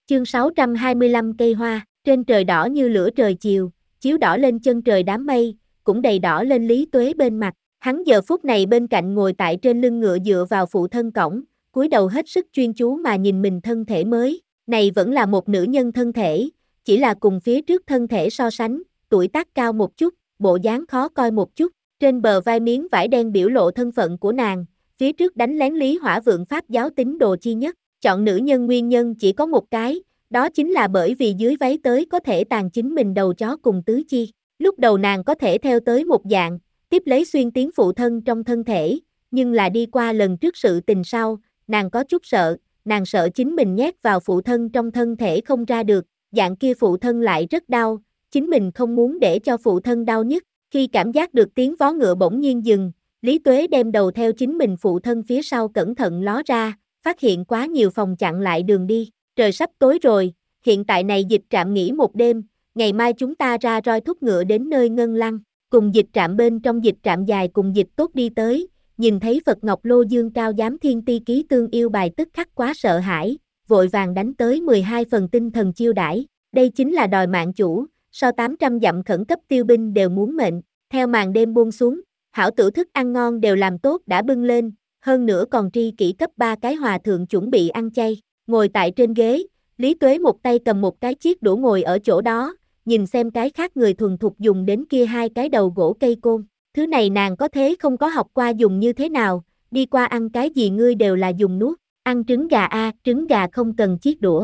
Chương 625 cây hoa, trên trời đỏ như lửa trời chiều, chiếu đỏ lên chân trời đám mây, cũng đầy đỏ lên Lý Tuế bên mặt. Hắn giờ phút này bên cạnh ngồi tại trên lưng ngựa dựa vào phụ thân cõng, cúi đầu hết sức chuyên chú mà nhìn mình thân thể mới. Này vẫn là một nữ nhân thân thể, chỉ là cùng phía trước thân thể so sánh, tuổi tác cao một chút, bộ dáng khó coi một chút. Trên bờ vai miếng vải đen biểu lộ thân phận của nàng, phía trước đánh lén Lý Hỏa Vượng Pháp giáo tín đồ chi nhất. Chọn nữ nhân nguyên nhân chỉ có một cái, đó chính là bởi vì dưới váy tới có thể tàn chính mình đầu chó cùng tứ chi. Lúc đầu nàng có thể theo tới một dạng, tiếp lấy xuyên tiến phụ thân trong thân thể, nhưng là đi qua lần trước sự tình sau, nàng có chút sợ, nàng sợ chính mình nhét vào phụ thân trong thân thể không ra được, dạng kia phụ thân lại rất đau, chính mình không muốn để cho phụ thân đau nhất. Khi cảm giác được tiếng vó ngựa bỗng nhiên dừng, Lý Tuế đem đầu theo chính mình phụ thân phía sau cẩn thận ló ra, phát hiện quá nhiều phòng chặn lại đường đi. Trời sắp tối rồi, hiện tại này dịch trạm nghỉ một đêm, ngày mai chúng ta ra roi thúc ngựa đến nơi Ngân Lăng. Cùng dịch trạm bên trong dịch trạm dài cùng dịch tốt đi tới, nhìn thấy Phật Ngọc Lô Dương Cao Giám Thiên Ti Ký Tương yêu bài tức khắc quá sợ hãi, vội vàng đánh tới 12 phần tinh thần chiêu đãi. Đây chính là đòi mạng chủ, so 800 dặm khẩn cấp tiêu binh đều muốn mệnh. Theo màn đêm buông xuống, hảo tử thức ăn ngon đều làm tốt đã bưng lên, hơn nữa còn tri kỷ cấp 3 cái hòa thượng chuẩn bị ăn chay. Ngồi tại trên ghế, Lý Tuế một tay cầm một cái chiếc đũa ngồi ở chỗ đó, nhìn xem cái khác người thuần thục dùng đến kia hai cái đầu gỗ cây côn. Thứ này nàng có thế không có học qua dùng như thế nào, đi qua ăn cái gì ngươi đều là dùng nuốt, ăn trứng gà trứng gà không cần chiếc đũa.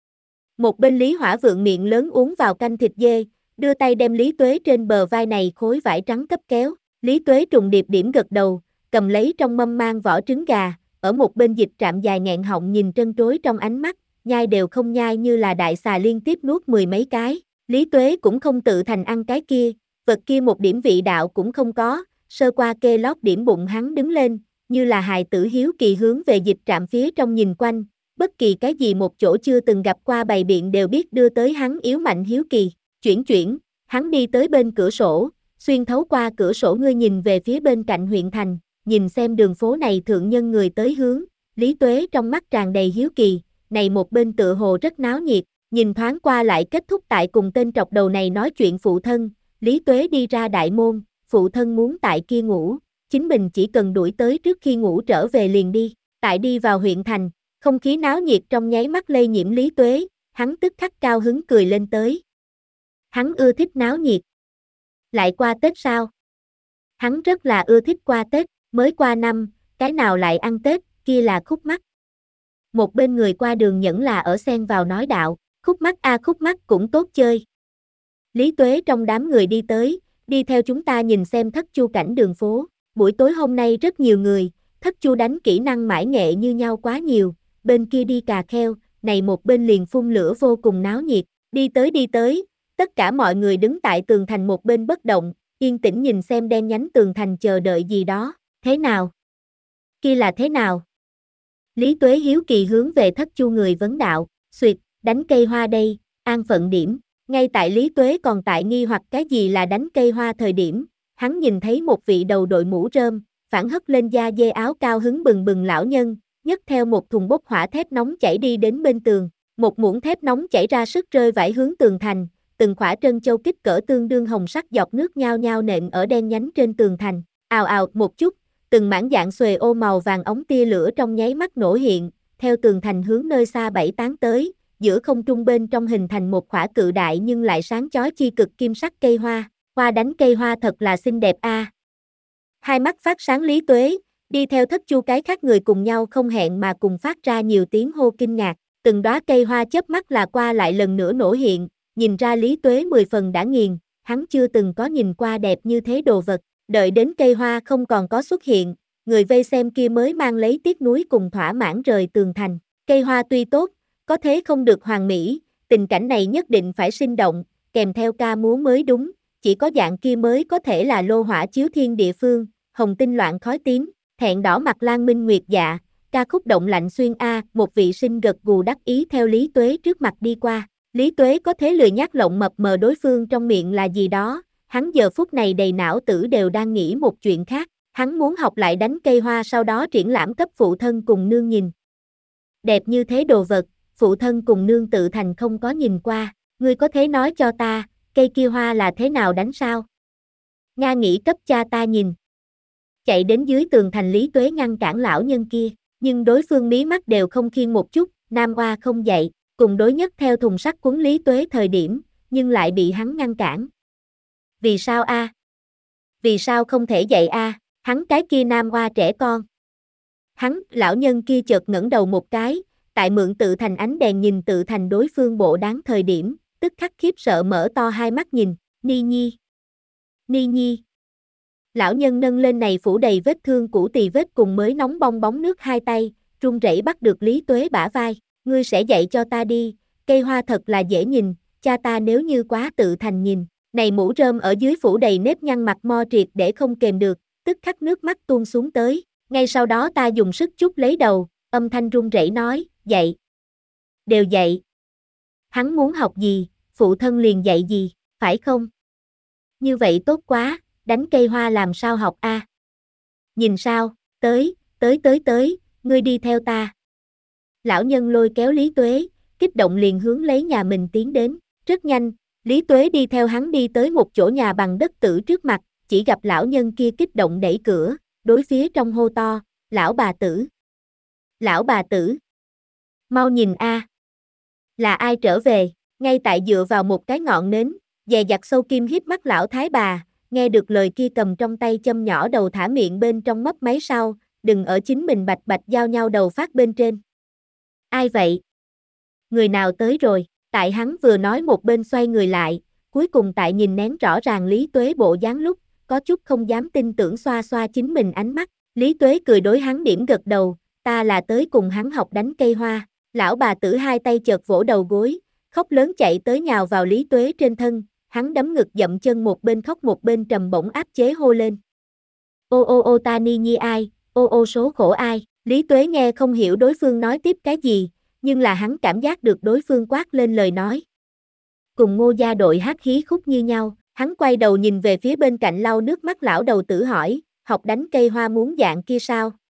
Một bên Lý Hỏa Vượng miệng lớn uống vào canh thịt dê, đưa tay đem Lý Tuế trên bờ vai này khối vải trắng cấp kéo. Lý Tuế trùng điệp điểm gật đầu, cầm lấy trong mâm mang vỏ trứng gà, ở một bên dịch trạm dài nghẹn họng nhìn trân trối trong ánh mắt, nhai đều không nhai như là đại xà liên tiếp nuốt 10 mấy cái. Lý Tuế cũng không tự thành ăn cái kia, vật kia một điểm vị đạo cũng không có, sơ qua kê lót điểm bụng hắn đứng lên, như là hài tử hiếu kỳ hướng về dịch trạm phía trong nhìn quanh, bất kỳ cái gì một chỗ chưa từng gặp qua bày biện đều biết đưa tới hắn yếu mạnh hiếu kỳ. Chuyển, hắn đi tới bên cửa sổ, xuyên thấu qua cửa sổ ngươi nhìn về phía bên cạnh huyện thành, nhìn xem đường phố này thượng nhân người tới hướng, Lý Tuế trong mắt tràn đầy hiếu kỳ, này một bên tựa hồ rất náo nhiệt, nhìn thoáng qua lại kết thúc tại cùng tên trọc đầu này nói chuyện phụ thân, Lý Tuế đi ra đại môn, phụ thân muốn tại kia ngủ, chính mình chỉ cần đuổi tới trước khi ngủ trở về liền đi, tại đi vào huyện thành, không khí náo nhiệt trong nháy mắt lây nhiễm Lý Tuế, hắn tức khắc cao hứng cười lên tới. Hắn ưa thích náo nhiệt. Lại qua Tết sao? Hắn rất là ưa thích qua Tết, mới qua năm, cái nào lại ăn Tết, kia là khúc mắc. Một bên người qua đường nhẫn là ở xen vào nói đạo, khúc mắc khúc mắc cũng tốt chơi. Lý Tuế trong đám người đi tới, đi theo chúng ta nhìn xem thất chu cảnh đường phố, buổi tối hôm nay rất nhiều người, thất chu đánh kỹ năng mãi nghệ như nhau quá nhiều, bên kia đi cà kheo, này một bên liền phun lửa vô cùng náo nhiệt, đi tới. Tất cả mọi người đứng tại tường thành một bên bất động, yên tĩnh nhìn xem đen nhánh tường thành chờ đợi gì đó, thế nào? Kia là thế nào? Lý Tuế hiếu kỳ hướng về thất chu người vấn đạo, xuyệt, đánh cây hoa đây, an phận điểm. Ngay tại Lý Tuế còn tại nghi hoặc cái gì là đánh cây hoa thời điểm, hắn nhìn thấy một vị đầu đội mũ rơm, phản hất lên da dê áo cao hứng bừng bừng lão nhân, nhấc theo một thùng bốc hỏa thép nóng chảy đi đến bên tường, một muỗng thép nóng chảy ra sức rơi vãi hướng tường thành. Từng khỏa trân châu kích cỡ tương đương hồng sắc giọt nước nhao nhao nện ở đen nhánh trên tường thành, ào ào một chút, từng mảng dạng xuề ô màu vàng ống tia lửa trong nháy mắt nổ hiện, theo tường thành hướng nơi xa bảy tán tới, giữa không trung bên trong hình thành một khỏa cự đại nhưng lại sáng chói chi cực kim sắc cây hoa, hoa đánh cây hoa thật là xinh đẹp a. Hai mắt phát sáng Lý Tuế, đi theo thất chu cái khác người cùng nhau không hẹn mà cùng phát ra nhiều tiếng hô kinh ngạc, từng đóa cây hoa chớp mắt là qua lại lần nữa nổ hiện. Nhìn ra Lý Tuế 10 phần đã nghiền, hắn chưa từng có nhìn qua đẹp như thế đồ vật, đợi đến cây hoa không còn có xuất hiện, người vây xem kia mới mang lấy tiếc nuối cùng thỏa mãn rời tường thành. Cây hoa tuy tốt, có thế không được hoàn mỹ, tình cảnh này nhất định phải sinh động, kèm theo ca múa mới đúng, chỉ có dạng kia mới có thể là lô hỏa chiếu thiên địa phương, hồng tinh loạn khói tím, thẹn đỏ mặt lan minh nguyệt dạ, ca khúc động lạnh xuyên một vị sinh gật gù đắc ý theo Lý Tuế trước mặt đi qua. Lý Tuế có thế lười nhác lộng mập mờ đối phương trong miệng là gì đó, hắn giờ phút này đầy não tử đều đang nghĩ một chuyện khác, hắn muốn học lại đánh cây hoa sau đó triển lãm cấp phụ thân cùng nương nhìn. Đẹp như thế đồ vật, phụ thân cùng nương tự thành không có nhìn qua, ngươi có thể nói cho ta, cây kia hoa là thế nào đánh sao? Nga nghĩ cấp cha ta nhìn. Chạy đến dưới tường thành Lý Tuế ngăn cản lão nhân kia, nhưng đối phương mí mắt đều không khiêng một chút, nam oa không dậy, cùng đối nhất theo thùng sắt cuốn Lý Tuế thời điểm, nhưng lại bị hắn ngăn cản. Vì sao a? Vì sao không thể dậy a? Hắn cái kia nam oa trẻ con. Hắn, lão nhân kia chợt ngẩng đầu một cái, tại mượn tự thành ánh đèn nhìn tự thành đối phương bộ đáng thời điểm, tức khắc khiếp sợ mở to hai mắt nhìn, Ni Nhi. Ni Nhi. Lão nhân nâng lên này phủ đầy vết thương cũ tỳ vết cùng mới nóng bong bóng nước hai tay, run rẩy bắt được Lý Tuế bả vai, ngươi sẽ dạy cho ta đi, cây hoa thật là dễ nhìn, cha ta nếu như quá tự thành nhìn, này mũ rơm ở dưới phủ đầy nếp nhăn mặt mo triệt để không kềm được, tức khắc nước mắt tuôn xuống tới, ngay sau đó ta dùng sức chút lấy đầu, âm thanh run rẩy nói, dạy. Đều dạy. Hắn muốn học gì, phụ thân liền dạy gì, phải không? Như vậy tốt quá, đánh cây hoa làm sao học a? Nhìn sao, tới, ngươi đi theo ta. Lão nhân lôi kéo Lý Tuế, kích động liền hướng lấy nhà mình tiến đến, rất nhanh, Lý Tuế đi theo hắn đi tới một chỗ nhà bằng đất tử trước mặt, chỉ gặp lão nhân kia kích động đẩy cửa, đối phía trong hô to, lão bà tử. Lão bà tử. Mau nhìn a. Là ai trở về, ngay tại dựa vào một cái ngọn nến, dè dặt sâu kim hiếp mắt lão thái bà, nghe được lời kia cầm trong tay châm nhỏ đầu thả miệng bên trong mấp máy sau, đừng ở chính mình bạch bạch giao nhau đầu phát bên trên. Ai vậy? Người nào tới rồi? Tại hắn vừa nói một bên xoay người lại, cuối cùng tại nhìn nén rõ ràng Lý Tuế bộ dáng lúc, có chút không dám tin tưởng xoa xoa chính mình ánh mắt, Lý Tuế cười đối hắn điểm gật đầu, ta là tới cùng hắn học đánh cây hoa, lão bà tử hai tay chợt vỗ đầu gối, khóc lớn chạy tới nhào vào Lý Tuế trên thân, hắn đấm ngực dậm chân một bên khóc một bên trầm bổng áp chế hô lên. Ô ô ô ta Ni Nhi ai, ô ô số khổ ai, Lý Tuế nghe không hiểu đối phương nói tiếp cái gì, nhưng là hắn cảm giác được đối phương quát lên lời nói. Cùng Ngô gia đội hát khí khúc như nhau, hắn quay đầu nhìn về phía bên cạnh lau nước mắt lão đầu tử hỏi, học đánh cây hoa muốn dạng kia sao,